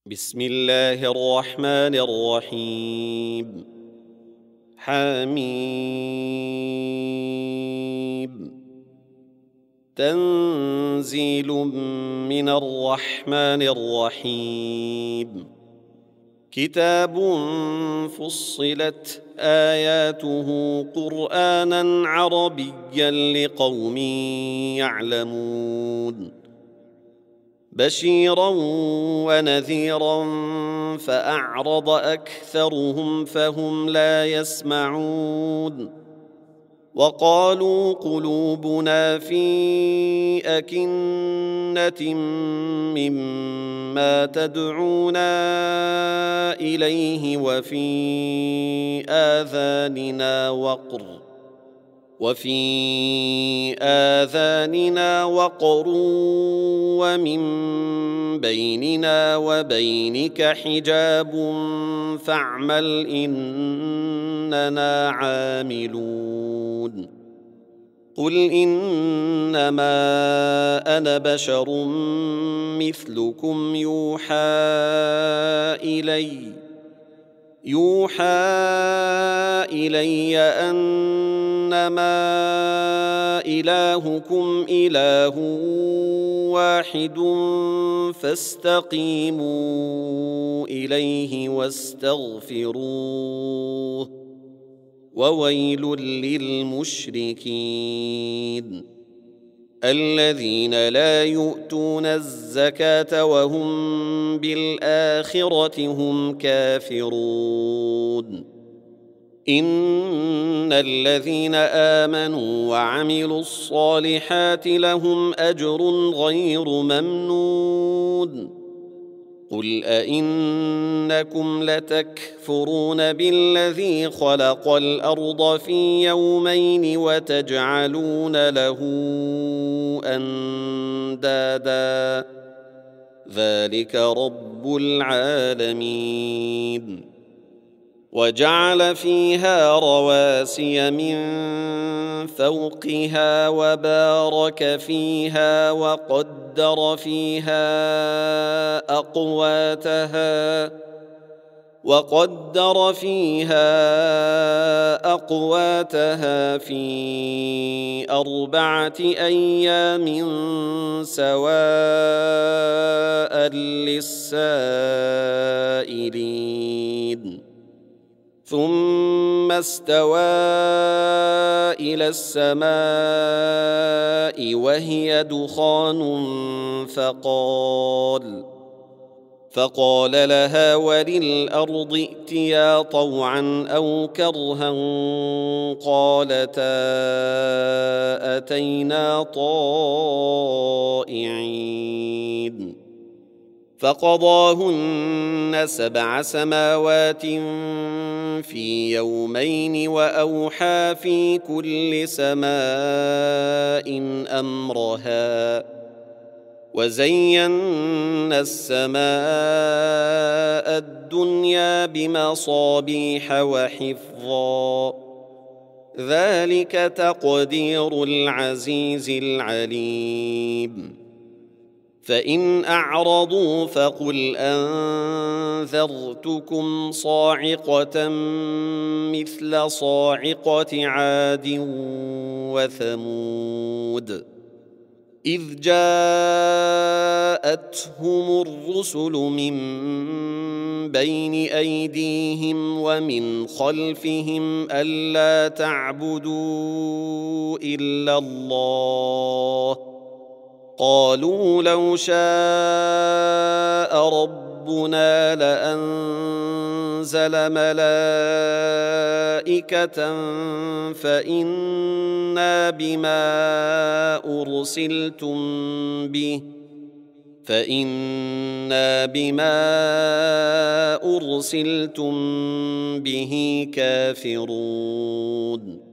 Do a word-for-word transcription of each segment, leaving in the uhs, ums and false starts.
بسم الله الرحمن الرحيم. حميم. تنزيل من الرحمن الرحيم. كتاب فصلت آياته قرآنا عربيا لقوم يعلمون، بشيرا ونذيرا فأعرض أكثرهم فهم لا يسمعون. وقالوا قلوبنا في أكنة مما تدعونا إليه وفي آذاننا وقر وفي آذاننا وقر ومن بيننا وبينك حجاب فاعمل إننا عاملون. قل إنما أنا بشر مثلكم يوحى إلي يوحى إلي أنما إلهكم إله واحد فاستقيموا إليه واستغفروه وويل للمشركين الذين لا يؤتون الزكاة وهم بالآخرة هم كافرون. إن الذين آمنوا وعملوا الصالحات لهم أجر غير ممنون. قل أئنكم لتكفرون بالذي خلق الأرض في يومين وتجعلون له أندادا ذلك رب العالمين. وجعل فيها رواسي من فوقها وبارك فيها وقدر فيها أقواتها وقدر فيها أقواتها في أربعة أيام سواء للسائلين. ثم استوى إلى السماء وهي دخان فقال فقال لها وللأرض ائتيا طوعا أو كرها قالتا أتينا طائعين. فقضاهن سبع سماوات في يومين وأوحى في كل سماء أمرها وزينا السماء الدنيا بمصابيح وحفظا ذلك تقدير العزيز العليم. فإن أعرضوا فقل أنذرتكم صاعقة مثل صاعقة عاد وثمود إذ جاءتهم الرسل من بين أيديهم ومن خلفهم ألا تعبدوا إلا الله قالوا لو شاء ربنا لأنزل ملائكة فإنا بما أرسلتم به فإنا بما أرسلتم به كافرون.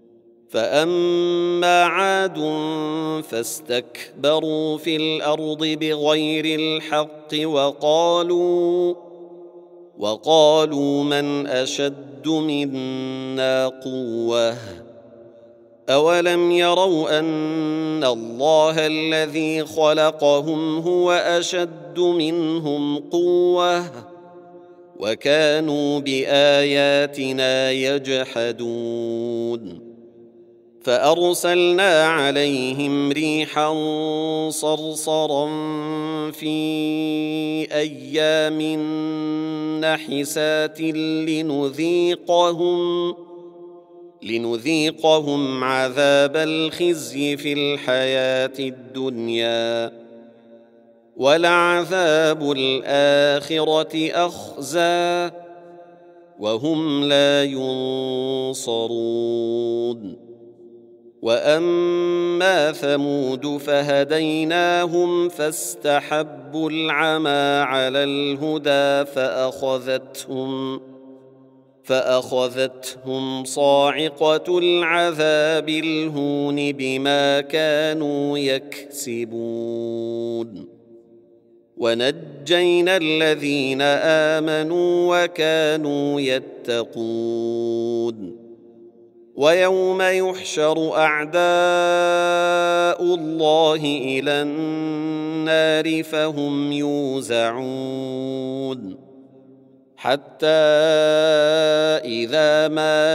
فأما عاد فاستكبروا في الأرض بغير الحق وقالوا وقالوا من أشد منا قوة أولم يروا أن الله الذي خلقهم هو أشد منهم قوة وكانوا بآياتنا يجحدون فأرسلنا عليهم ريحا صرصرا في أيام نحسات لنذيقهم لنذيقهم عذاب الخزي في الحياة الدنيا ولعذاب الآخرة أخزى وهم لا ينصرون وأما ثمود فهديناهم فاستحبوا العمى على الهدى فأخذتهم فأخذتهم صاعقة العذاب الهون بما كانوا يكسبون ونجينا الذين آمنوا وكانوا يتقون ويوم يحشر أعداء الله إلى النار فهم يوزعون حتى إذا ما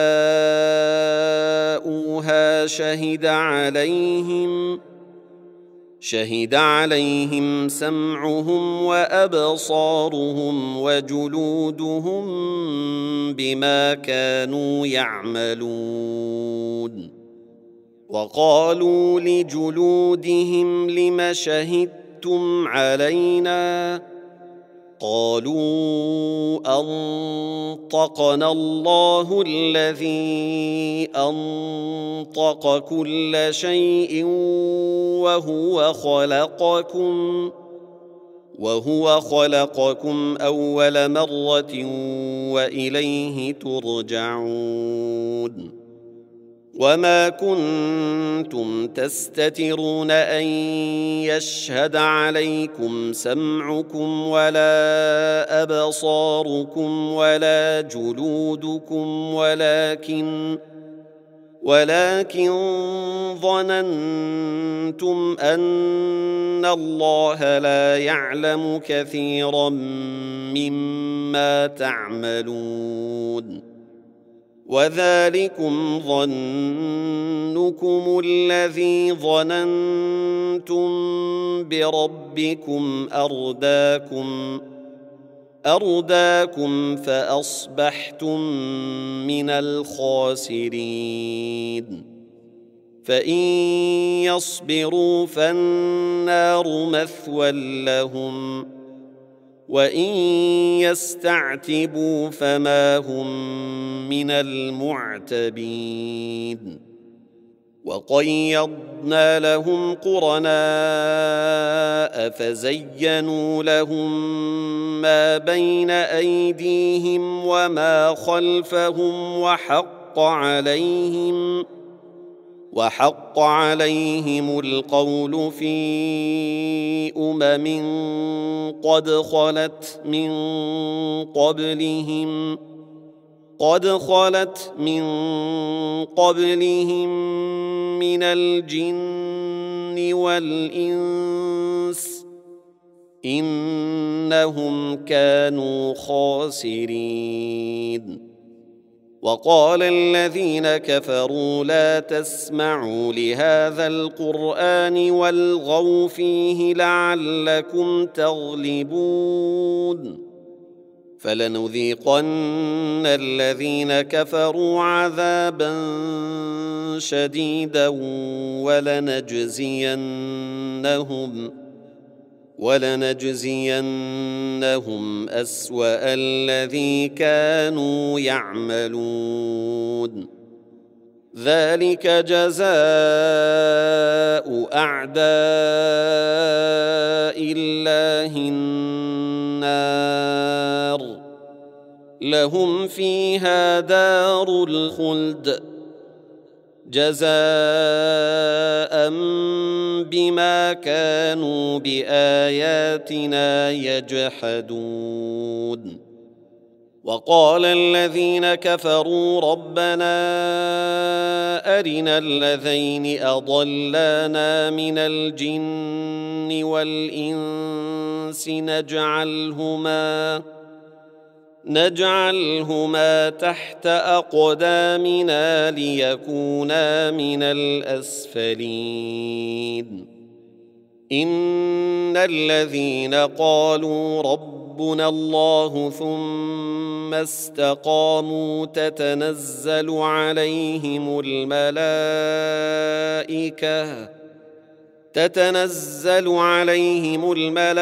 جاءوها شهد عليهم شهد عليهم سمعهم وأبصارهم وجلودهم بما كانوا يعملون وقالوا لجلودهم لم شهدتم علينا قالوا أنطقنا الله الذي أنطق كل شيء وهو خلقكم وهو خلقكم أول مرة وإليه ترجعون وما كنتم تستترون أن يشهد عليكم سمعكم ولا أبصاركم ولا جلودكم ولكن ولكن ظننتم أن الله لا يعلم كثيرا مما تعملون وذلكم ظنكم الذي ظننتم بربكم أرداكم أرداكم فأصبحتم من الخاسرين فإن يصبروا فالنار مثوى لهم وإن يستعتبوا فما هم من المعتبين وقيضنا لهم قرناء فزينوا لهم ما بين أيديهم وما خلفهم وحق عليهم وحق عليهم القول في أمم قد خلت من قبلهم قد خلت من قبلهم من الجن والإنس إنهم كانوا خاسرين وقال الذين كفروا لا تسمعوا لهذا القرآن والغوا فيه لعلكم تغلبون فلنذيقن الذين كفروا عذابا شديدا ولنجزينهم ولنجزينهم أسوأ الذي كانوا يعملون ذلك جزاء أعداء الله النار لهم فيها دار الخلد جزاء بما كانوا بآياتنا يجحدون وقال الذين كفروا ربنا أرنا الذين أضلانا من الجن والإنس نجعلهما نجعلهما تحت أقدامنا ليكونا من الأسفلين إن الذين قالوا ربنا الله ثم استقاموا تتنزل عليهم الملائكة تتنزل عليهم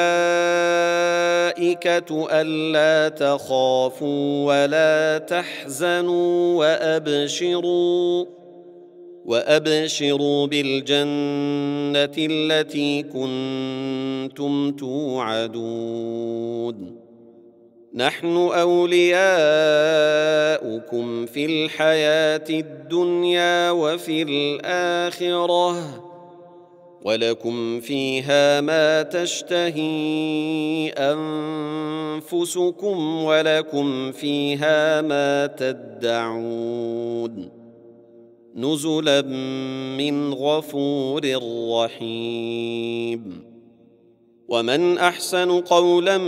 الملائكة ألا تخافوا ولا تحزنوا وأبشروا وأبشروا بالجنة التي كنتم توعدون نحن أولياؤكم في الحياة الدنيا وفي الآخرة ولكم فيها ما تشتهي أنفسكم ولكم فيها ما تدعون نزلا من غفور رحيم ومن أحسن قولا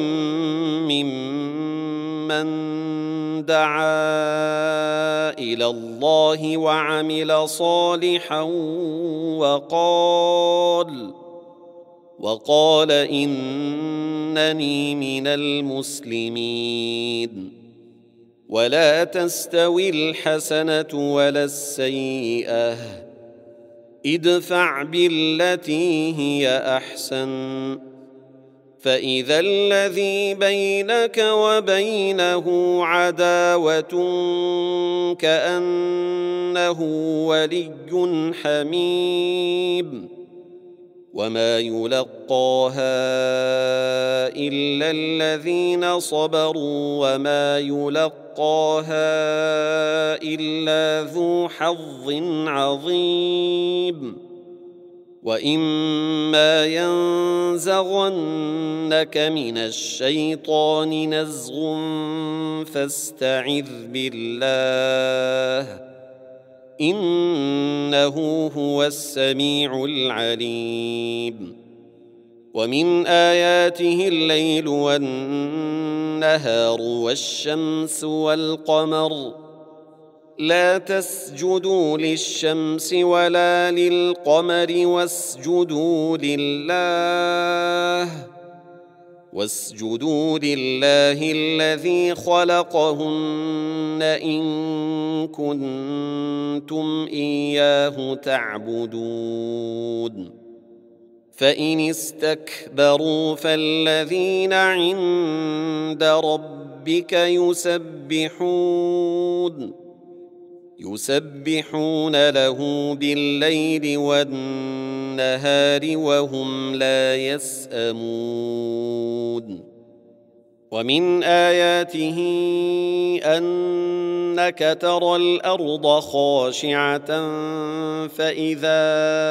ممن دعا إلى الله وعمل صالحا وقال وقال إنني من المسلمين ولا تستوي الحسنة ولا السيئة ادفع بالتي هي أحسن فإذا الذي بينك وبينه عداوة كأنه ولي حميم وما يلقاها إلا الذين صبروا وما يلقاها إلا ذو حظ عظيم وإما ينزغنك من الشيطان نزغ فاستعذ بالله إنه هو السميع العليم ومن آياته الليل والنهار والشمس والقمر لا تسجدوا للشمس ولا للقمر واسجدوا لله واسجدوا لله الذي خلقهن إن كنتم إياه تعبدون فإن استكبروا فالذين عند ربك يسبحون يسبحون له بالليل والنهار وهم لا يسأمون ومن آياته أنك ترى الأرض خاشعة فإذا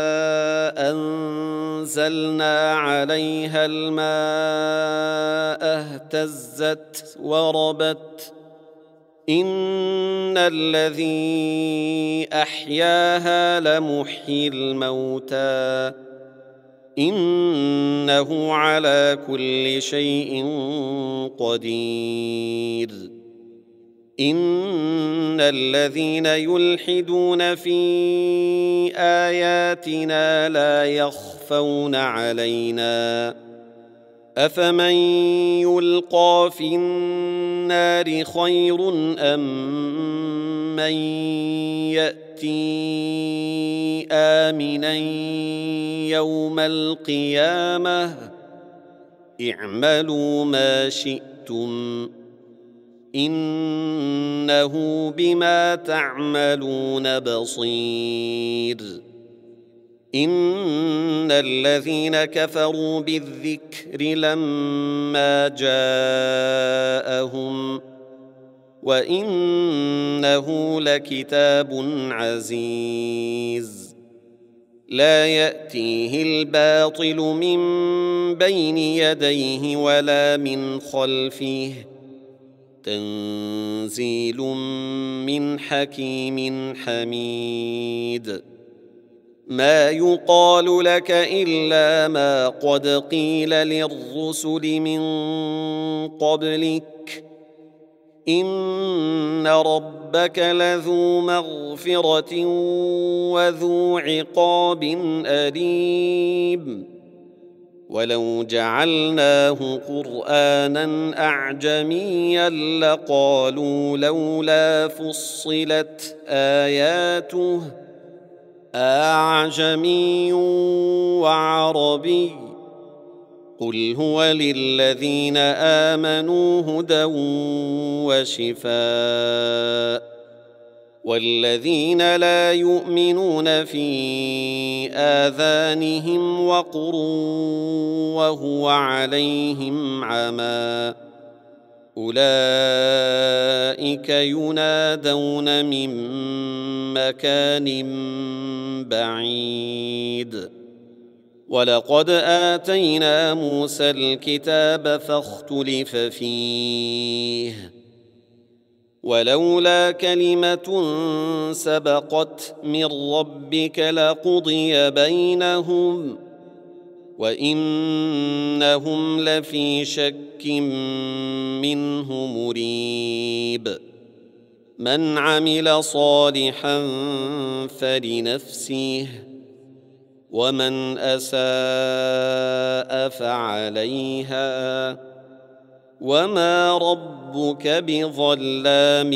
أنزلنا عليها الماء اهتزت وربت إن الذي أحياها لمحيي الموتى إنه على كل شيء قدير إن الذين يلحدون في آياتنا لا يخفون علينا أفمن يلقى في النار خير أم من يأتي آمنا يوم القيامة اعملوا ما شئتم إنه بما تعملون بصير إن الذين كفروا بالذكر لما جاءهم وإنه لكتاب عزيز لا يأتيه الباطل من بين يديه ولا من خلفه تنزيل من حكيم حميد ما يقال لك إلا ما قد قيل للرسل من قبلك إن ربك لذو مغفرة وذو عقاب أليم ولو جعلناه قرآنا أعجميا لقالوا لولا فصلت آياته أعجمي وعربي قل هو للذين آمنوا هدى وشفاء والذين لا يؤمنون في آذانهم وقر وهو عليهم عمى أولئك ينادون من مكان بعيد ولقد آتينا موسى الكتاب فاختلف فيه ولولا كلمة سبقت من ربك لقضي بينهم وإنهم لفي شك منه مريب من عمل صالحا فلنفسه ومن أساء فعليها وما ربك بظلام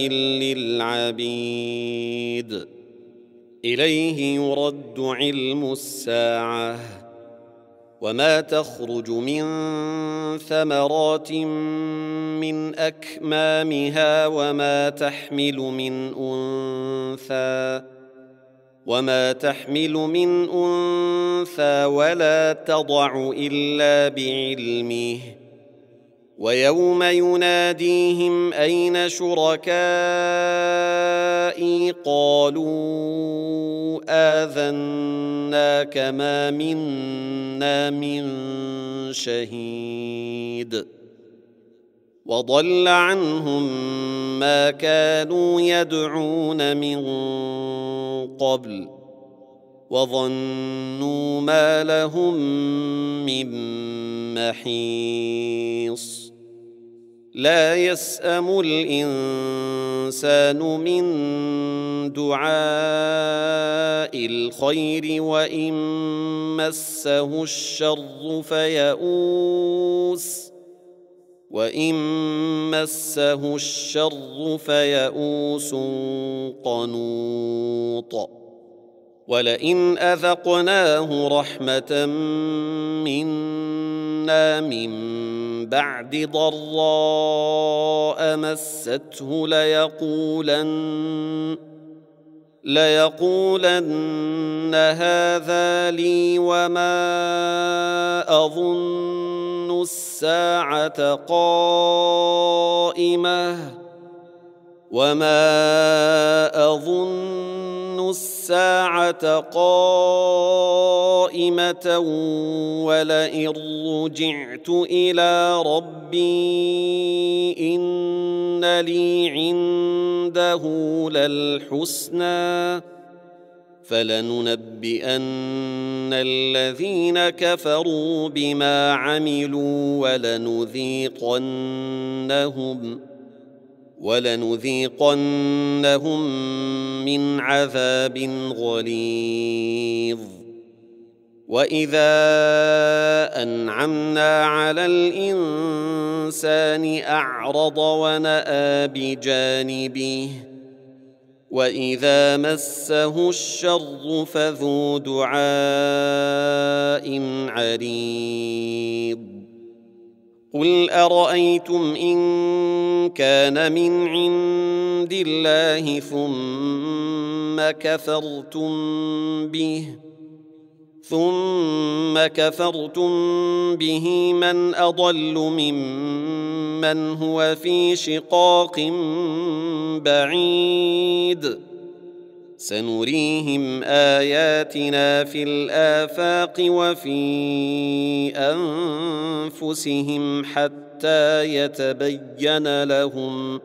للعبيد إليه يرد علم الساعة وما تخرج من ثمرات من أكمامها وما تحمل من أنثى وما تحمل من أنثى ولا تضع إلا بعلمه ويوم يناديهم أين شركائي قالوا آذناك ما منا من شهيد وضل عنهم ما كانوا يدعون من قبل وظنوا ما لهم من محيص لا يسأم الإنسان من دعاء الخير وإن مسه الشر فيئوس وإن مسه الشر فيئوس قنوط ولئن أذقناه رحمة منا من بعد ضراء مسته ليقولن ليقولن هذا لي وما أظن الساعة قائمة وما أظن الساعة قائمة ولئن رجعت إلى ربي إن لي عنده للحسنى فلننبئن الذين كفروا بما عملوا ولنذيقنهم ولنذيقنهم من عذاب غليظ وإذا أنعمنا على الإنسان أعرض ونأى بجانبه وإذا مسه الشر فذو دعاء عريض قل أرأيتم إن كان من عند الله ثم كفرتم به ثم كفرتم به من أضل ممن هو في شقاق بعيد سنريهم آياتنا في الآفاق وفي أنفسهم حتى حتى يتبين لهم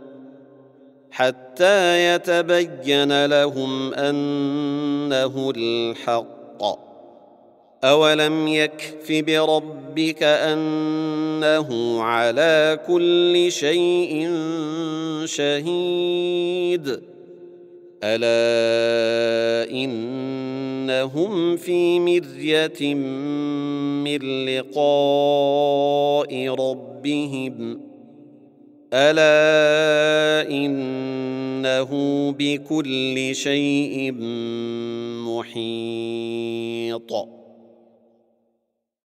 حتى يتبين لهم أنه الحق. أولم يكف بربك أنه على كل شيء شهيد. ألا إنهم في مرية من لقاء ربهم ألا إنه بكل شيء محيط.